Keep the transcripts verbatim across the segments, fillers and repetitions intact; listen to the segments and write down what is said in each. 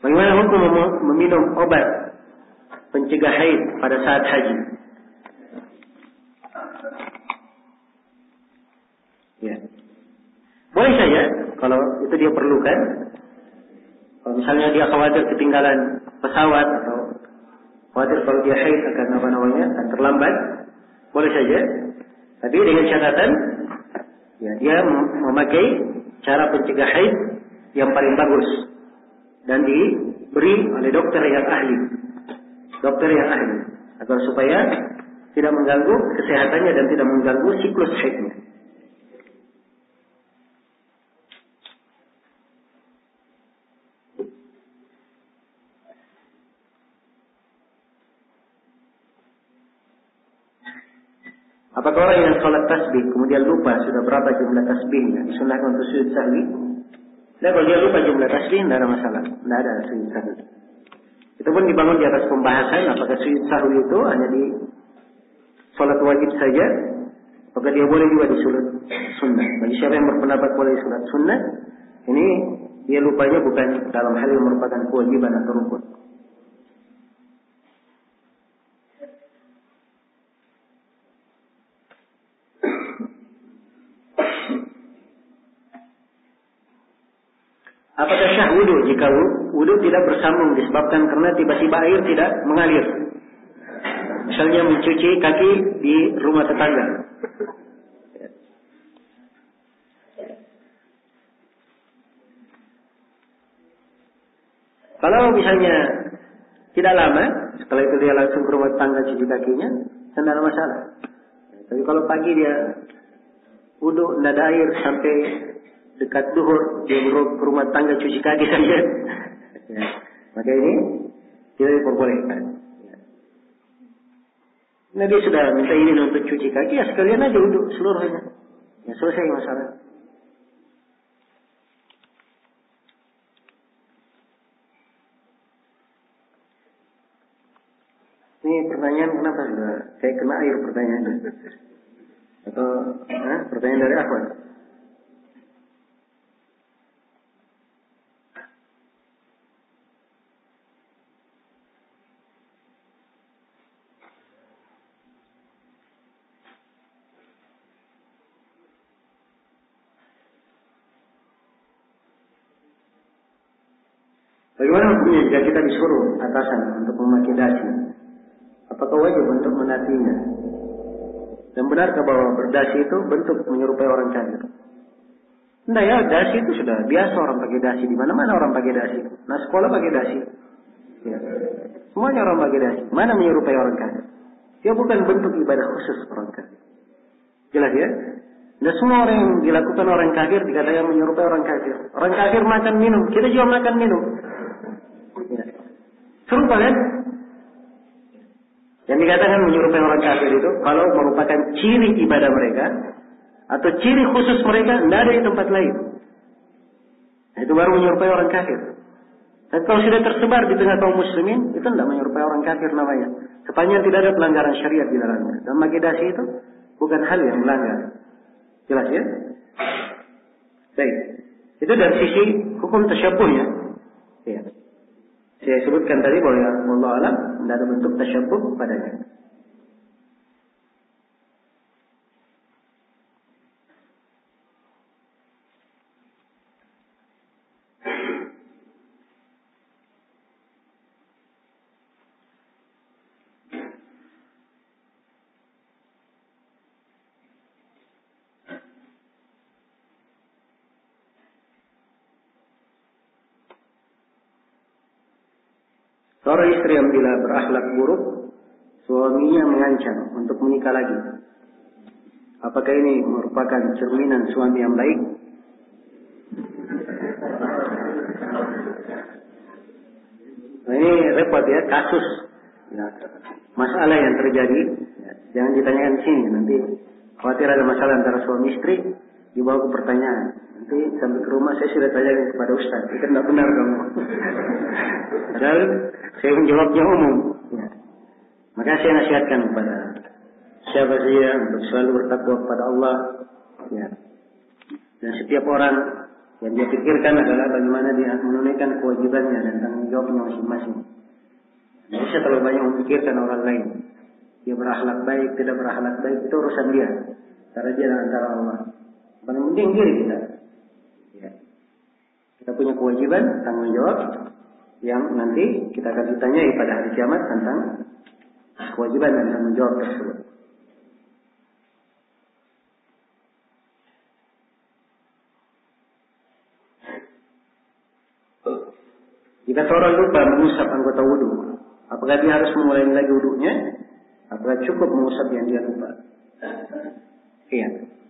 Bagaimana hukum meminum obat pencegah haid pada saat haji? Ya. Boleh saja kalau itu dia perlukan. Kalau misalnya dia khawatir ketinggalan pesawat atau khawatir kalau dia haid akan apa namanya akan terlambat, boleh saja. Tapi dengan catatan, ya, dia memakai cara pencegah haid yang paling bagus dan diberi oleh dokter yang ahli, dokter yang ahli, agar supaya tidak mengganggu kesehatannya dan tidak mengganggu siklus haidnya. Apakah orang yang sholat tasbih kemudian lupa sudah berapa jumlah tasbihnya disunahkan untuk sujud sahwi? Nah, kalau dia lupa jumlah tasbih tidak ada masalah, tidak ada sujud sahwi. Itu pun dibangun di atas pembahasan apakah sujud sahwi itu hanya di sholat wajib saja, apakah dia boleh juga di sholat sunnah. Bagi siapa yang berpendapat boleh di sholat sunnah, ini dia lupanya bukan dalam hal yang merupakan kewajiban atau rukun. Apakah syah wudu jika wudu tidak bersambung disebabkan karena tiba-tiba air tidak mengalir? Misalnya mencuci kaki di rumah tetangga. Kalau misalnya tidak lama, setelah itu dia langsung ke rumah tetangga cuci kakinya, tidak ada masalah. Tapi kalau pagi dia wudu tidak ada air sampai dekat duhur, dia ke rumah tangga cuci kaki saja, ya, maka ini tidak diperbolehkan. Ya. Nah, dia sudah minta izin untuk cuci kaki, ya sekalian aja wudhu seluruhnya, ya selesai masalah. Ini pertanyaan kenapa sudah kayak kena air pertanyaannya? Atau nah, pertanyaan dari Ahmad? Bagaimana hukumnya jika kita disuruh atasan untuk memakai dasi? Apakah wajib untuk menaatinya? Dan benarkah bahwa berdasi itu bentuk menyerupai orang kafir? Tidak ya, dasi itu sudah biasa orang pakai dasi. Di mana-mana orang pakai dasi. Nah, sekolah pakai dasi. Ya. Semuanya orang pakai dasi. Mana menyerupai orang kafir? Dia bukan bentuk ibadah khusus orang kafir. Jelas ya? Dan semua orang yang dilakukan orang kafir dikatakan menyerupai orang kafir. Orang kafir makan minum, kita juga makan minum. Ya. Serupa kan? Yang dikatakan menyerupai orang kafir itu kalau merupakan ciri ibadah mereka atau ciri khusus mereka, tidak ada di tempat lain. Nah, itu baru menyerupai orang kafir. Dan kalau sudah tersebar di tengah kaum muslimin, itu tidak menyerupai orang kafir namanya. Sepanjang tidak ada pelanggaran syariat di dalamnya. Dan magidasi itu bukan hal yang melanggar. Jelas ya? Baik. Itu dari sisi hukum tasyabuhnya. Ya. Saya sebutkan tadi bahwa Allah alam tidak ada bentuk tasyabuh padanya. Seorang istri yang bila berakhlak buruk, suaminya mengancam untuk menikah lagi. Apakah ini merupakan cerminan suami yang baik? Nah, ini repot ya, kasus. Ya, masalah yang terjadi. Ya, jangan ditanyakan di sini. Nanti khawatir ada masalah antara suami istri, dibawa ke pertanyaan. Nanti sampai ke rumah saya sudah tanyakan kepada Ustaz. Itu tidak benar kamu. Padahal saya menjawabnya umum. Ya. Maka saya nasihatkan kepada siapa saja untuk selalu bertakwa kepada Allah. Ya. Dan setiap orang Yang dia pikirkan adalah bagaimana dia menunaikan kewajibannya dan tanggung jawabnya masing-masing. Tidak usah terlalu banyak memikirkan orang lain. Dia berakhlak baik, tidak berakhlak baik, itu urusan dia. Antara dia dan antara Allah. Paling penting diri kita. Ya. Kita punya kewajiban, tanggung jawab, yang nanti kita akan ditanyai pada hari kiamat tentang kewajiban dan tanggung jawab tersebut. Jika seorang lupa mengusap anggota wudu, apakah dia harus mengulangi lagi wudunya? Apakah cukup mengusap yang dia lupa? Iya.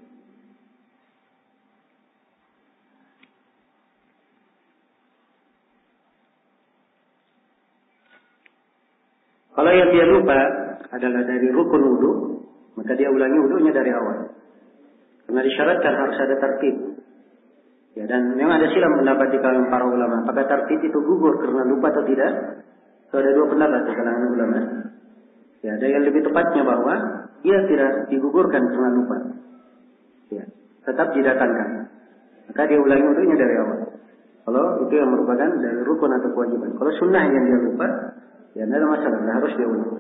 Kalau yang dia lupa adalah dari rukun wudu, maka dia ulangi wudunya dari awal. Karena disyaratkan harus ada tertib. Ya, dan memang ada silang pendapat di kalangan para ulama. Apakah tertib itu gugur karena lupa atau tidak? So, ada dua pendapat di kalangan ulama. Ya, ada yang lebih tepatnya bahwa dia tidak digugurkan karena lupa. Ya, tetap didatangkan. Maka dia ulangi wudunya dari awal. Kalau itu yang merupakan dari rukun atau kewajiban. Kalau sunnah yang dia lupa, ya tidak ada masalah, tidak harus dia ulang.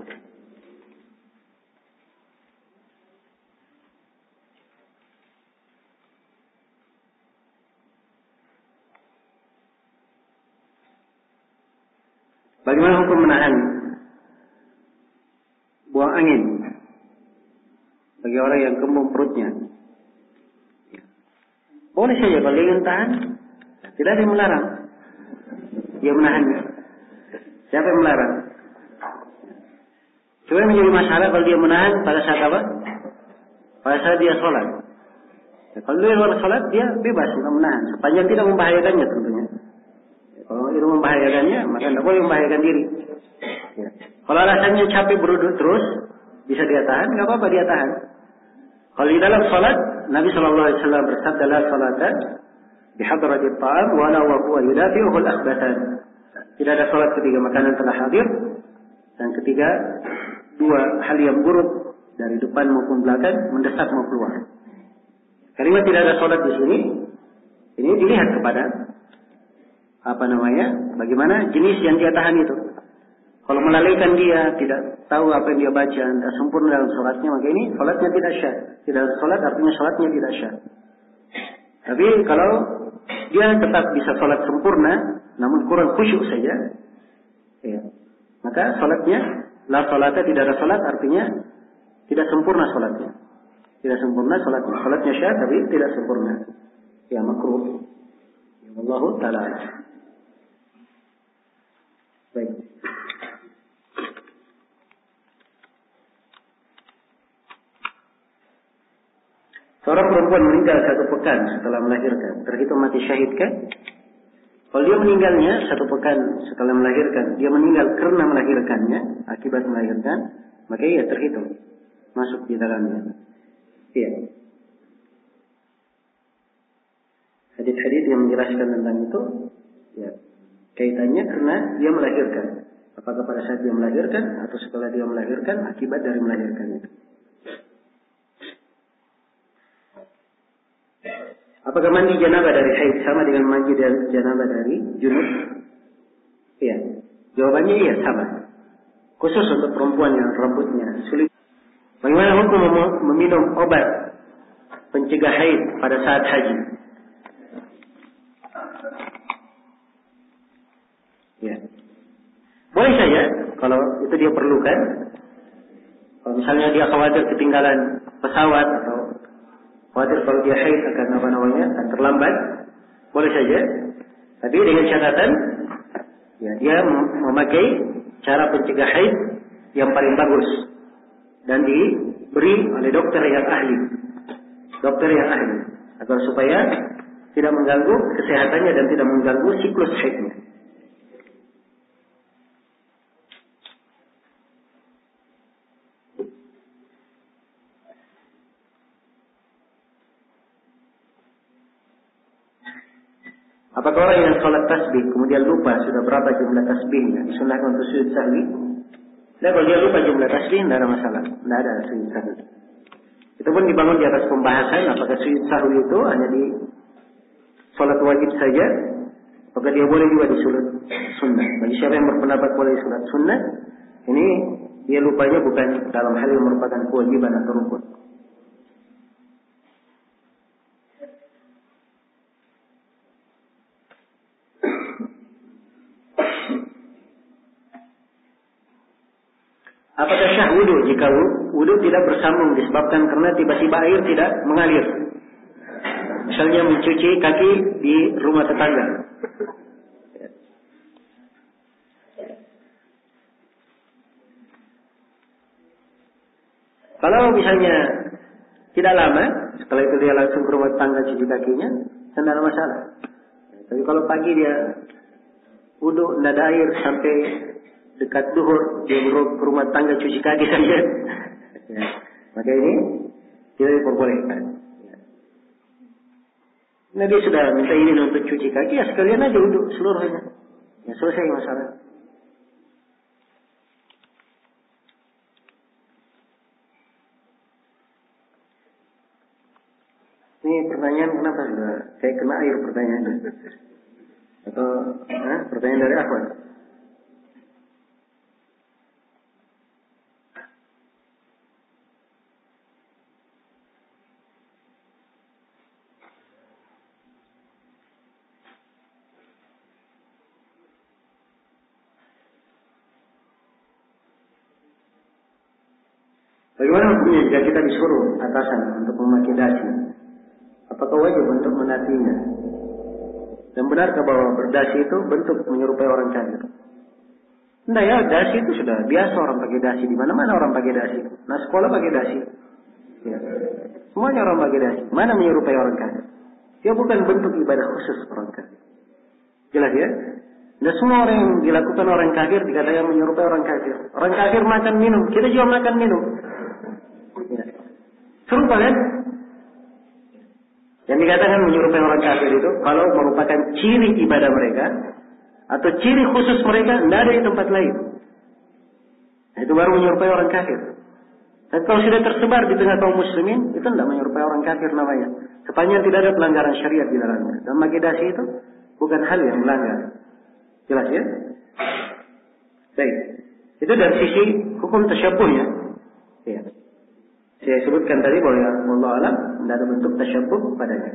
Bagaimana hukum menahan buang angin bagi orang yang kembung perutnya? Boleh saja kalau dia ingin tahan, tidak ada yang melarang. Dia menahannya. Siapa yang melarang? Cuma yang menjadi masalah kalau dia menahan pada saat apa? Pada saat dia sholat. Ya, kalau dia luar sholat, dia bebas untuk menahan. Sepanjang tidak membahayakannya tentunya. Ya, kalau itu membahayakannya, maka tidak boleh membahayakan diri. Ya. Kalau alasannya capek beruduk terus, bisa dia tahan, nggak apa-apa dia tahan. Kalau di dalam sholat, Nabi Shallallahu Alaihi Wasallam bersabda, "La salatan bihadratit ta'am, wala wa huwa yudafi'uhu al-akhbatan." Tidak ada sholat ketika makanan telah hadir, dan ketiga dua hal yang buruk dari depan maupun belakang mendesak mau keluar. Kalimat tidak ada sholat di sini, ini dilihat kepada apa namanya, bagaimana jenis yang dia tahan itu. Kalau melalaikan dia, tidak tahu apa yang dia baca, tidak sempurna dalam sholatnya, maka ini sholatnya tidak syah. Tidak ada sholat artinya sholatnya tidak syah. Tapi kalau dia tetap bisa sholat sempurna, namun kurang khusyuk saja, ya, maka sholatnya la sholatnya tidak ada sholat artinya tidak sempurna sholatnya. Tidak sempurna sholatnya. Sholatnya syah tapi tidak sempurna. Ya makruh. Ya Allah Ta'ala. Baik. Seorang perempuan meninggal satu pekan setelah melahirkan, terhitung mati syahid kan? Kalau dia meninggalnya satu pekan setelah melahirkan, dia meninggal karena melahirkannya, akibat melahirkan, maka ia terhitung masuk di dalamnya. Iya. Hadis-hadis yang menjelaskan tentang itu, ya, kaitannya karena dia melahirkan. Apakah pada saat dia melahirkan atau setelah dia melahirkan, akibat dari melahirkan itu. Apakah mandi janabah dari haid sama dengan mandi dari janabah dari junub? Iya. Jawabannya iya, sama. Khusus untuk perempuan yang rambutnya sulit. Bagaimana hukum meminum obat pencegah haid pada saat haji? Ya. Boleh saja kalau itu dia perlukan. Kalau misalnya dia khawatir ketinggalan pesawat atau khawatir kalau dia haid akan apa namanya akan terlambat, boleh saja. Tapi dengan catatan, ya, dia memakai cara pencegah haid yang paling bagus dan diberi oleh dokter yang ahli, dokter yang ahli, agar supaya tidak mengganggu kesehatannya dan tidak mengganggu siklus haidnya. Apakah orang yang sholat tasbih kemudian lupa sudah berapa jumlah tasbihnya disunahkan untuk sujud sahwi? Nah, kalau dia lupa jumlah tasbih tidak ada masalah, tidak ada sujud sahwi. Itu pun dibangun di atas pembahasan apakah sujud sahwi itu hanya di sholat wajib saja, maka dia boleh juga disolat sunnah. Bagi siapa yang berpendapat boleh sholat sunnah, ini dia lupanya bukan dalam hal yang merupakan kewajiban atau rukun. Apakah sah wudu jika wudu tidak bersambung disebabkan karena tiba-tiba air tidak mengalir? Misalnya mencuci kaki di rumah tetangga. Kalau misalnya tidak lama, setelah itu dia langsung ke rumah tetangga cuci kakinya, tidak ada masalah. Tapi kalau pagi dia wudu, tidak ada air sampai dekat duhur, dia ke rumah tangga cuci kaki saja, ya, maka ini tidak diperbolehkan. Ya. Nah, dia sudah minta izin untuk cuci kaki, ya sekalian aja wudhu seluruhnya, ya selesai masalah. Ini pertanyaan kenapa sudah saya kena air pertanyaannya? Atau nah, pertanyaan dari Ahmad? Bagaimana hukumnya jika kita disuruh atasan untuk memakai dasi? Apakah wajib untuk menaatinya? Dan benarkah bahwa berdasi itu bentuk menyerupai orang kafir? Nah ya, dasi itu sudah biasa orang pakai dasi, di mana-mana orang pakai dasi. Nah, sekolah pakai dasi. Ya. Semuanya orang pakai dasi. Mana menyerupai orang kafir? Dia bukan bentuk ibadah khusus orang kafir. Jelas ya? Nah, semua orang yang dilakukan orang kafir dikatakan menyerupai orang kafir. Orang kafir makan minum, kita juga makan minum. Ya. Serupa kan? Yang dikatakan menyerupai orang kafir itu kalau merupakan ciri ibadah mereka atau ciri khusus mereka, tidak ada di tempat lain. Nah, itu baru menyerupai orang kafir. Dan kalau sudah tersebar di tengah kaum muslimin, itu tidak menyerupai orang kafir namanya. Sepanjang tidak ada pelanggaran syariat di dalamnya. Dan magidasi itu bukan hal yang melanggar. Jelas ya? Baik. Itu dari sisi hukum tasyabuhnya. Ya. Saya sebutkan tadi bahwa ya Allah alam tidak ada bentuk tasyabuh padanya.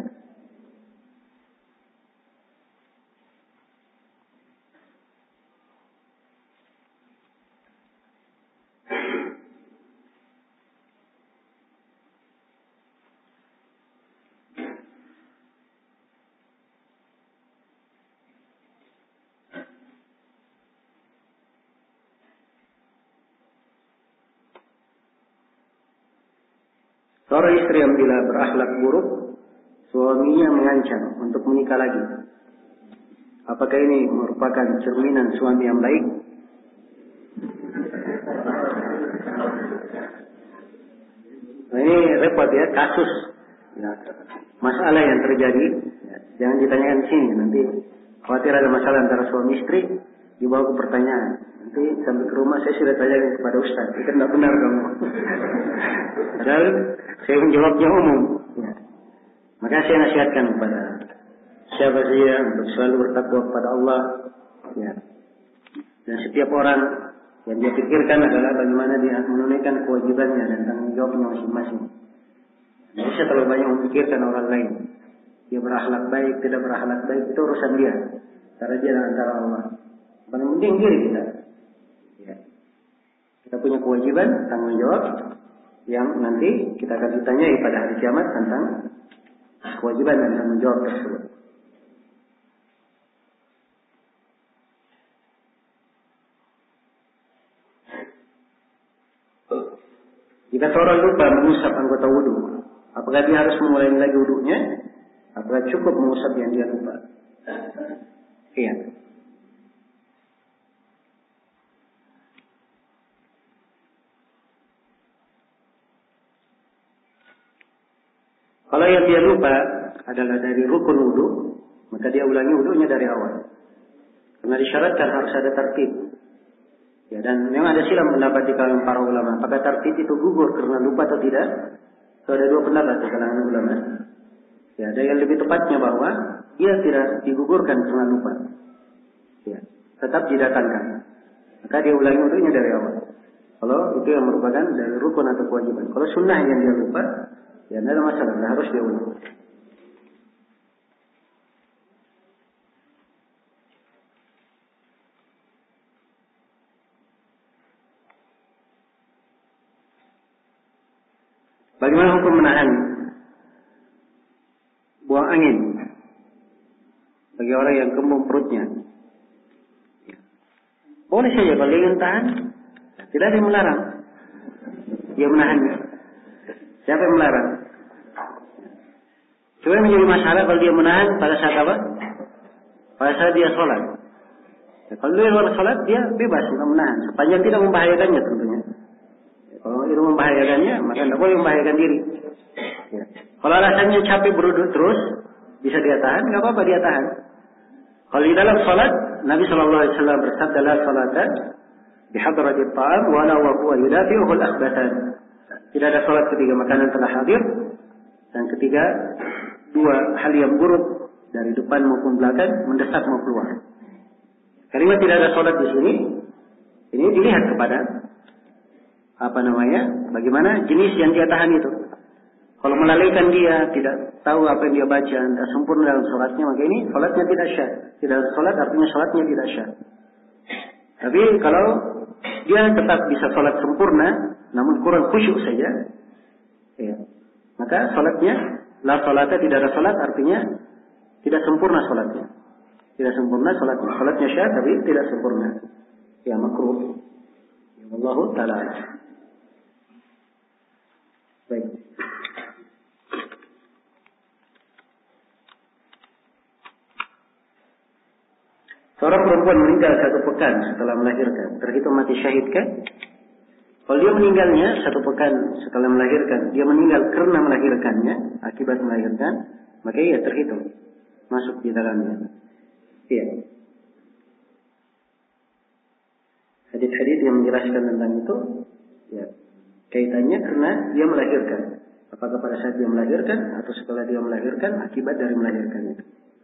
Seorang istri yang bila berakhlak buruk, suaminya mengancam untuk menikah lagi. Apakah ini merupakan cerminan suami yang baik? Nah, ini repot ya, kasus. Ya, masalah yang terjadi, ya, jangan ditanyakan di sini. Nanti khawatir ada masalah antara suami istri, dibawa ke pertanyaan. Nanti sampai ke rumah saya sudah tanyakan kepada Ustaz, itu tidak benar kamu. Padahal saya menjawabnya umum. Ya. Maka saya nasihatkan kepada siapa saja untuk selalu bertakwa kepada Allah. Ya. Dan setiap orang yang dia pikirkan adalah bagaimana dia menunaikan kewajibannya dan tanggung jawabnya masing-masing. Tidak usah terlalu banyak memikirkan orang lain. Dia berakhlak baik, tidak berakhlak baik, itu urusan dia. Antara dia dan antara Allah. Paling penting diri kita. Ya. Kita punya kewajiban, tanggung jawab, yang nanti kita akan ditanyai pada hari kiamat tentang kewajiban dan tanggung jawab tersebut. Jika seorang lupa mengusap anggota wudu, apakah dia harus mengulangi lagi wudunya? Apakah cukup mengusap yang dia lupa? Iya. Kalau yang dia lupa adalah dari rukun wudu, maka dia ulangi wudunya dari awal. Karena disyaratkan harus ada tertib. Ya, dan memang ada silang pendapat di kalangan para ulama. Apakah tertib itu gugur karena lupa atau tidak? So, ada dua pendapat di kalangan ulama. Ya, ada yang lebih tepatnya bahwa dia tidak digugurkan karena lupa. Ya, tetap didatangkan. Maka dia ulangi wudunya dari awal. Kalau itu yang merupakan dari rukun atau kewajiban. Kalau sunnah yang dia lupa, ya tidak ada masalah, tidak harus dia ulang. Bagaimana hukum menahan buang angin bagi orang yang kembung perutnya? Boleh saja kalau dia ingin tahan, tidak ada yang melarang. Dia menahannya. Siapa yang melarang? Cuma yang menjadi masalah kalau dia menahan pada saat apa? Pada saat dia sholat. Ya, kalau dia luar sholat, dia bebas untuk menahan, sepanjang tidak membahayakannya tentunya. Kalau itu membahayakannya, maka tidak boleh membahayakan diri. Ya. Kalau alasannya capek beruduk terus, bisa dia tahan, nggak apa-apa dia tahan. Kalau di dalam salat, Nabi Shallallahu Alaihi Wasallam bersabda, "La salatan bihadratil ta'am, wala wa huwa yudafi'uhu al-akhbatan." Tidak ada salat ketika makanan telah hadir, dan ketiga dua hal yang buruk dari depan maupun belakang mendesak mau keluar. Kalimat tidak ada salat di sini, ini dilihat kepada apa namanya, bagaimana jenis yang dia tahan itu. Kalau melalaikan dia, tidak tahu apa yang dia baca, tidak sempurna dalam sholatnya, maka ini sholatnya tidak syah. Tidak sholat artinya sholatnya tidak syah. Tapi kalau dia tetap bisa sholat sempurna, namun kurang khusyuk saja, ya, maka sholatnya, la sholatnya tidak ada sholat, artinya tidak sempurna sholatnya. Tidak sempurna sholatnya. Sholatnya syah, tapi tidak sempurna. Ya, makruh. Ya, Wallahu ta'ala. Baik. Seorang perempuan meninggal satu pekan setelah melahirkan, terhitung mati syahid kan? Kalau dia meninggalnya satu pekan setelah melahirkan, dia meninggal karena melahirkannya, akibat melahirkan, maka ia terhitung masuk di dalamnya. Iya. Hadis-hadis yang menjelaskan tentang itu, ya, kaitannya karena dia melahirkan. Apakah pada saat dia melahirkan atau setelah dia melahirkan, akibat dari melahirkan itu.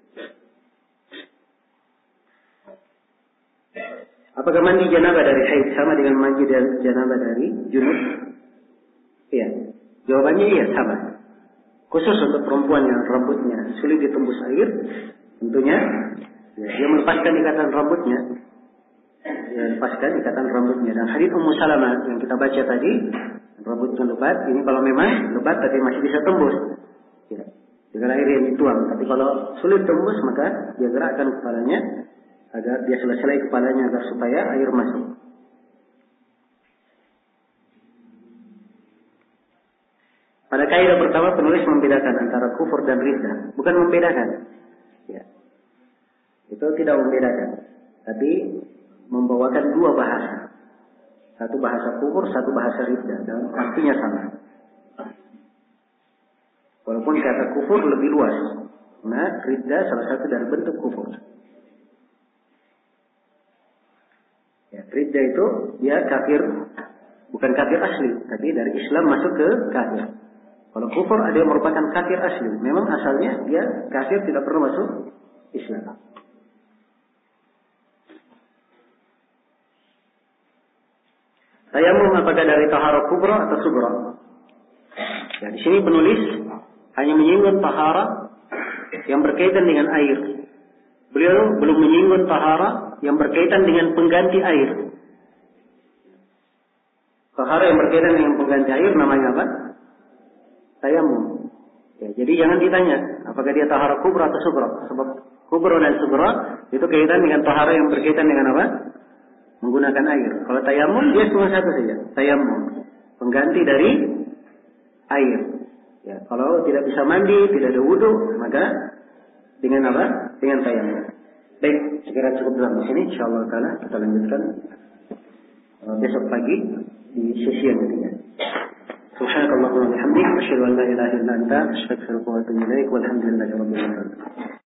Apakah mandi janabah dari haid sama dengan mandi dari janabah dari junub? Iya. Jawabannya iya, sama. Khusus untuk perempuan yang rambutnya sulit ditembus air, tentunya ya, dia melepaskan ikatan rambutnya. Dia lepaskan ikatan rambutnya. Dan hadits Ummu Salamah yang kita baca tadi, rambutnya lebat, ini kalau memang lebat tapi masih bisa tembus. Ya. Dengan air yang dituang. Tapi kalau sulit tembus, maka dia gerakkan kepalanya agar dia selesai kepalanya agar supaya air masuk. Pada kaidah pertama penulis membedakan antara kufur dan riddah, bukan membedakan. Ya. Itu tidak membedakan, tapi membawakan dua bahasa. Satu bahasa kufur, satu bahasa riddah, dan artinya sama. Walaupun kata kufur lebih luas, nah riddah salah satu dari bentuk kufur. Ya, riddah itu dia kafir, bukan kafir asli, tapi dari Islam masuk ke kafir. Kalau kufur ada yang merupakan kafir asli, memang asalnya dia kafir tidak pernah masuk Islam. Tayamum apakah dari taharah kubra atau sugra? Ya, di sini penulis hanya menyinggung taharah yang berkaitan dengan air. Beliau belum menyinggung taharah yang berkaitan dengan pengganti air. Taharah yang berkaitan dengan pengganti air namanya apa? Tayamum. Ya, jadi jangan ditanya apakah dia taharah kubra atau sugra. Sebab kubra dan sugra itu kaitan dengan taharah yang berkaitan dengan apa? Menggunakan air. Kalau tayamum dia cuma satu saja. Tayamum. Pengganti dari air. Ya, kalau tidak bisa mandi, tidak ada wudu, maka dengan apa? Dengan tayamum. Baik, segera cukup dalam sini. InsyaAllah ta'ala kita lanjutkan uh, besok pagi di sesi yang ketiga. Subhanakallahumma wa bihamdik, asyhadu an la ilaha illa anta, astaghfiruka wa atubu ilaik, walhamdulillahi rabbil alamin.